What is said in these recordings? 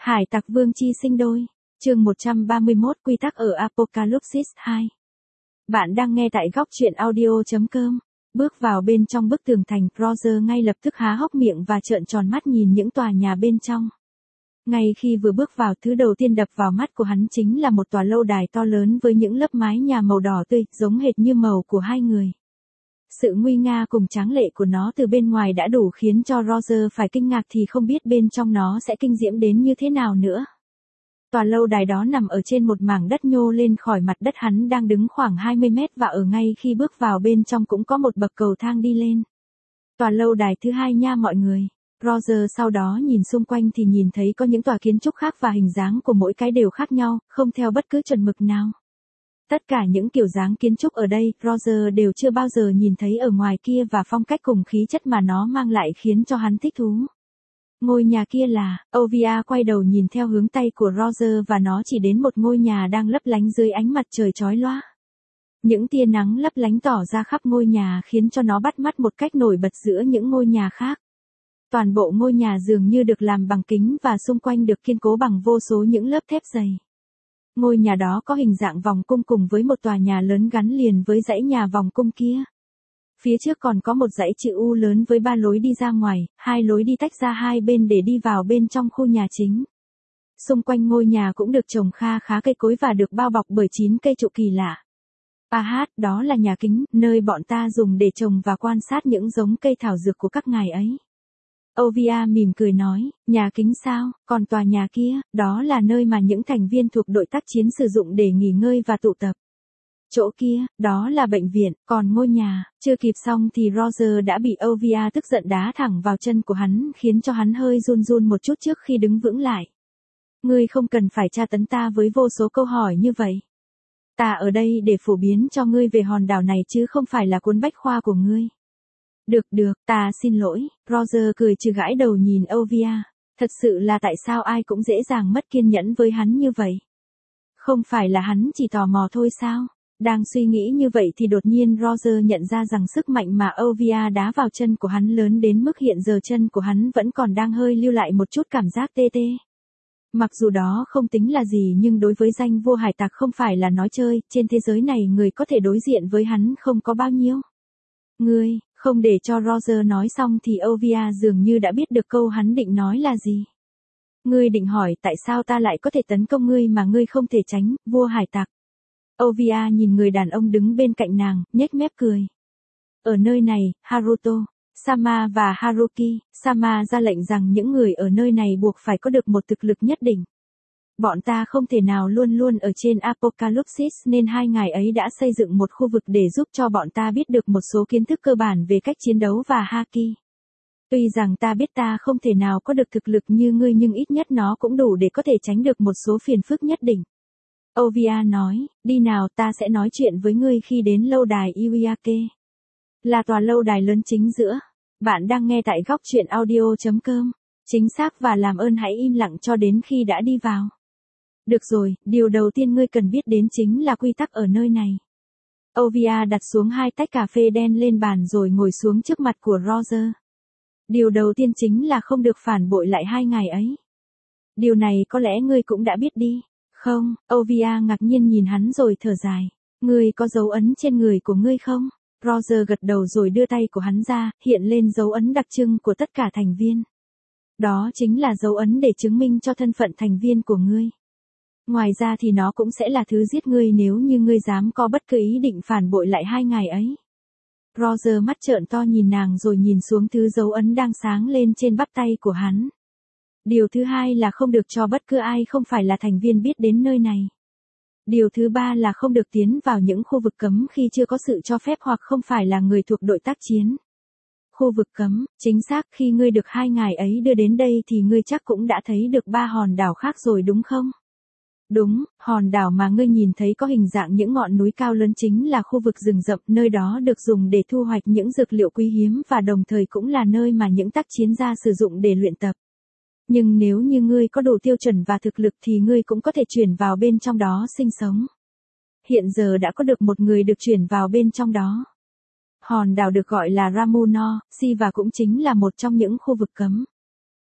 Hải tặc vương chi sinh đôi. Chương 131 quy tắc ở Apocalypse 2. Bạn đang nghe tại góc truyện audio.com. Bước vào bên trong bức tường thành, Roger ngay lập tức há hốc miệng và trợn tròn mắt nhìn những tòa nhà bên trong. Ngay khi vừa bước vào, thứ đầu tiên đập vào mắt của hắn chính là một tòa lâu đài to lớn với những lớp mái nhà màu đỏ tươi, giống hệt như màu của hai người. Sự nguy nga cùng tráng lệ của nó từ bên ngoài đã đủ khiến cho Roger phải kinh ngạc, thì không biết bên trong nó sẽ kinh diễm đến như thế nào nữa. Tòa lâu đài đó nằm ở trên một mảng đất nhô lên khỏi mặt đất, hắn đang đứng khoảng 20 mét và ở ngay khi bước vào bên trong cũng có một bậc cầu thang đi lên. Tòa lâu đài thứ hai nha mọi người. Roger sau đó nhìn xung quanh thì nhìn thấy có những tòa kiến trúc khác và hình dáng của mỗi cái đều khác nhau, không theo bất cứ chuẩn mực nào. Tất cả những kiểu dáng kiến trúc ở đây, Roger đều chưa bao giờ nhìn thấy ở ngoài kia, và phong cách cùng khí chất mà nó mang lại khiến cho hắn thích thú. Ngôi nhà kia là, Ovia quay đầu nhìn theo hướng tay của Roger và nó chỉ đến một ngôi nhà đang lấp lánh dưới ánh mặt trời chói lóa. Những tia nắng lấp lánh tỏ ra khắp ngôi nhà khiến cho nó bắt mắt một cách nổi bật giữa những ngôi nhà khác. Toàn bộ ngôi nhà dường như được làm bằng kính và xung quanh được kiên cố bằng vô số những lớp thép dày. Ngôi nhà đó có hình dạng vòng cung cùng với một tòa nhà lớn gắn liền với dãy nhà vòng cung kia. Phía trước còn có một dãy chữ U lớn với 3 lối đi ra ngoài, 2 lối đi tách ra hai bên để đi vào bên trong khu nhà chính. Xung quanh ngôi nhà cũng được trồng kha khá cây cối và được bao bọc bởi 9 cây trụ kỳ lạ. Đó là nhà kính, nơi bọn ta dùng để trồng và quan sát những giống cây thảo dược của các ngài ấy. Ovia mỉm cười nói, nhà kính sao, còn tòa nhà kia, đó là nơi mà những thành viên thuộc đội tác chiến sử dụng để nghỉ ngơi và tụ tập. Chỗ kia, đó là bệnh viện, còn ngôi nhà, chưa kịp xong thì Roger đã bị Ovia tức giận đá thẳng vào chân của hắn, khiến cho hắn hơi run run một chút trước khi đứng vững lại. Ngươi không cần phải tra tấn ta với vô số câu hỏi như vậy. Ta ở đây để phổ biến cho ngươi về hòn đảo này chứ không phải là cuốn bách khoa của ngươi. Được, ta xin lỗi, Roger cười trừ gãi đầu nhìn Ovia. Thật sự là tại sao ai cũng dễ dàng mất kiên nhẫn với hắn như vậy? Không phải là hắn chỉ tò mò thôi sao? Đang suy nghĩ như vậy thì đột nhiên Roger nhận ra rằng sức mạnh mà Ovia đá vào chân của hắn lớn đến mức hiện giờ chân của hắn vẫn còn đang hơi lưu lại một chút cảm giác tê tê. Mặc dù đó không tính là gì, nhưng đối với danh vua hải tặc không phải là nói chơi, trên thế giới này người có thể đối diện với hắn không có bao nhiêu. Ngươi, không để cho Roger nói xong thì Ovia dường như đã biết được câu hắn định nói là gì. Ngươi định hỏi tại sao ta lại có thể tấn công ngươi mà ngươi không thể tránh, vua hải tặc. Ovia nhìn người đàn ông đứng bên cạnh nàng, nhếch mép cười. Ở nơi này, Haruto, Sama và Haruki, Sama ra lệnh rằng những người ở nơi này buộc phải có được một thực lực nhất định. Bọn ta không thể nào luôn luôn ở trên Apocalypse, nên hai ngài ấy đã xây dựng một khu vực để giúp cho bọn ta biết được một số kiến thức cơ bản về cách chiến đấu và haki. Tuy rằng ta biết ta không thể nào có được thực lực như ngươi, nhưng ít nhất nó cũng đủ để có thể tránh được một số phiền phức nhất định. Ovia nói, đi nào, ta sẽ nói chuyện với ngươi khi đến lâu đài Iwiyake. Là tòa lâu đài lớn chính giữa. Bạn đang nghe tại góc truyện audio.com. Chính xác, và làm ơn hãy im lặng cho đến khi đã đi vào. Được rồi, điều đầu tiên ngươi cần biết đến chính là quy tắc ở nơi này. Ovia đặt xuống 2 tách cà phê đen lên bàn rồi ngồi xuống trước mặt của Roger. Điều đầu tiên chính là không được phản bội lại hai ngài ấy. Điều này có lẽ ngươi cũng đã biết đi. Không, Ovia ngạc nhiên nhìn hắn rồi thở dài. Ngươi có dấu ấn trên người của ngươi không? Roger gật đầu rồi đưa tay của hắn ra, hiện lên dấu ấn đặc trưng của tất cả thành viên. Đó chính là dấu ấn để chứng minh cho thân phận thành viên của ngươi. Ngoài ra thì nó cũng sẽ là thứ giết ngươi nếu như ngươi dám có bất cứ ý định phản bội lại hai ngài ấy. Roger mắt trợn to nhìn nàng rồi nhìn xuống thứ dấu ấn đang sáng lên trên bắp tay của hắn. Điều thứ hai là không được cho bất cứ ai không phải là thành viên biết đến nơi này. Điều thứ ba là không được tiến vào những khu vực cấm khi chưa có sự cho phép hoặc không phải là người thuộc đội tác chiến. Khu vực cấm, chính xác, khi ngươi được hai ngài ấy đưa đến đây thì ngươi chắc cũng đã thấy được 3 hòn đảo khác rồi đúng không? Đúng, hòn đảo mà ngươi nhìn thấy có hình dạng những ngọn núi cao lớn chính là khu vực rừng rậm, nơi đó được dùng để thu hoạch những dược liệu quý hiếm và đồng thời cũng là nơi mà những tác chiến gia sử dụng để luyện tập. Nhưng nếu như ngươi có đủ tiêu chuẩn và thực lực thì ngươi cũng có thể chuyển vào bên trong đó sinh sống. Hiện giờ đã có được một người được chuyển vào bên trong đó. Hòn đảo được gọi là Ramuno, Si, và cũng chính là một trong những khu vực cấm.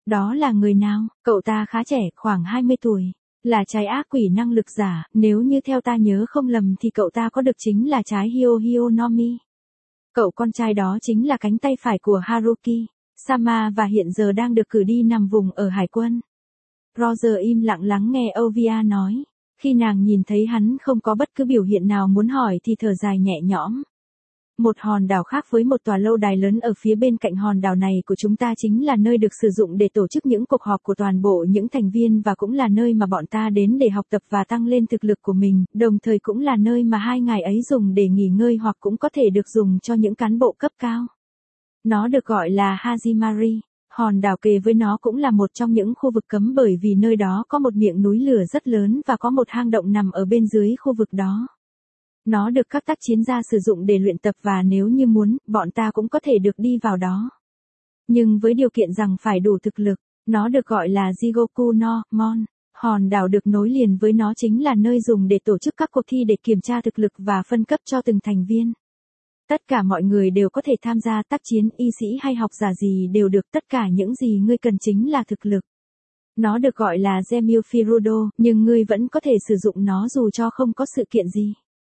Đó là người nào? Cậu ta khá trẻ, khoảng 20 tuổi. Là trái ác quỷ năng lực giả, nếu như theo ta nhớ không lầm thì cậu ta có được chính là trái Hyo Hyonomi. Cậu con trai đó chính là cánh tay phải của Haruki Sama và hiện giờ đang được cử đi nằm vùng ở hải quân. Roger im lặng lắng nghe Ovia nói. Khi nàng nhìn thấy hắn không có bất cứ biểu hiện nào muốn hỏi thì thở dài nhẹ nhõm. Một hòn đảo khác với một tòa lâu đài lớn ở phía bên cạnh hòn đảo này của chúng ta chính là nơi được sử dụng để tổ chức những cuộc họp của toàn bộ những thành viên và cũng là nơi mà bọn ta đến để học tập và tăng lên thực lực của mình, đồng thời cũng là nơi mà 2 ngày ấy dùng để nghỉ ngơi hoặc cũng có thể được dùng cho những cán bộ cấp cao. Nó được gọi là Hajimari. Hòn đảo kề với nó cũng là một trong những khu vực cấm bởi vì nơi đó có một miệng núi lửa rất lớn và có một hang động nằm ở bên dưới khu vực đó. Nó được các tác chiến gia sử dụng để luyện tập và nếu như muốn, bọn ta cũng có thể được đi vào đó. Nhưng với điều kiện rằng phải đủ thực lực, nó được gọi là Jigoku no Mon. Hòn đảo được nối liền với nó chính là nơi dùng để tổ chức các cuộc thi để kiểm tra thực lực và phân cấp cho từng thành viên. Tất cả mọi người đều có thể tham gia tác chiến, y sĩ hay học giả gì đều được, tất cả những gì ngươi cần chính là thực lực. Nó được gọi là Gemyu Firudo, nhưng ngươi vẫn có thể sử dụng nó dù cho không có sự kiện gì.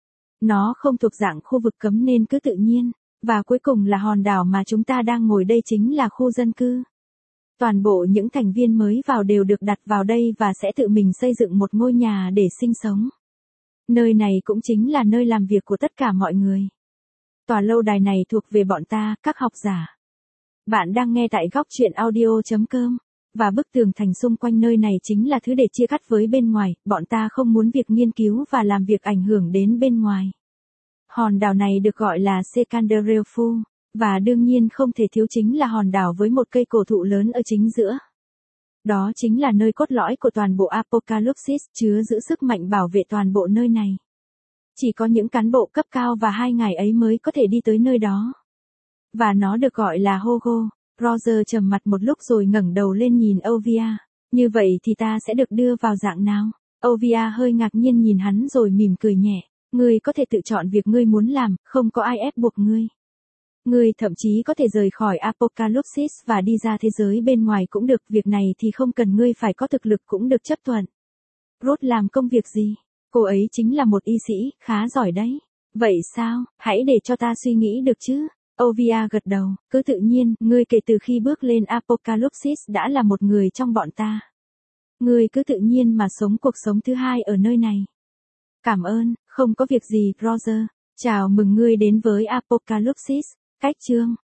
Nó không thuộc dạng khu vực cấm nên cứ tự nhiên. Và cuối cùng là hòn đảo mà chúng ta đang ngồi đây chính là khu dân cư. Toàn bộ những thành viên mới vào đều được đặt vào đây và sẽ tự mình xây dựng một ngôi nhà để sinh sống. Nơi này cũng chính là nơi làm việc của tất cả mọi người. Tòa lâu đài này thuộc về bọn ta, các học giả. Bạn đang nghe tại góc truyện audio.com. Và bức tường thành xung quanh nơi này chính là thứ để chia cắt với bên ngoài, bọn ta không muốn việc nghiên cứu và làm việc ảnh hưởng đến bên ngoài. Hòn đảo này được gọi là Sekandereofu, và đương nhiên không thể thiếu chính là hòn đảo với một cây cổ thụ lớn ở chính giữa. Đó chính là nơi cốt lõi của toàn bộ Apocalypsis, chứa giữ sức mạnh bảo vệ toàn bộ nơi này. Chỉ có những cán bộ cấp cao và 2 ngày ấy mới có thể đi tới nơi đó. Và nó được gọi là Hogo. Roger trầm mặt một lúc rồi ngẩng đầu lên nhìn Ovia. Như vậy thì ta sẽ được đưa vào dạng nào? Ovia hơi ngạc nhiên nhìn hắn rồi mỉm cười nhẹ. Ngươi có thể tự chọn việc ngươi muốn làm, không có ai ép buộc ngươi. Ngươi thậm chí có thể rời khỏi Apocalypsis và đi ra thế giới bên ngoài cũng được, việc này thì không cần ngươi phải có thực lực cũng được chấp thuận. Rốt làm công việc gì? Cô ấy chính là một y sĩ, khá giỏi đấy. Vậy sao, hãy để cho ta suy nghĩ được chứ? Ovia gật đầu, cứ tự nhiên, ngươi kể từ khi bước lên Apocalypsis đã là một người trong bọn ta. Ngươi cứ tự nhiên mà sống cuộc sống thứ hai ở nơi này. Cảm ơn, không có việc gì, Roger. Chào mừng ngươi đến với Apocalypsis. Cách chương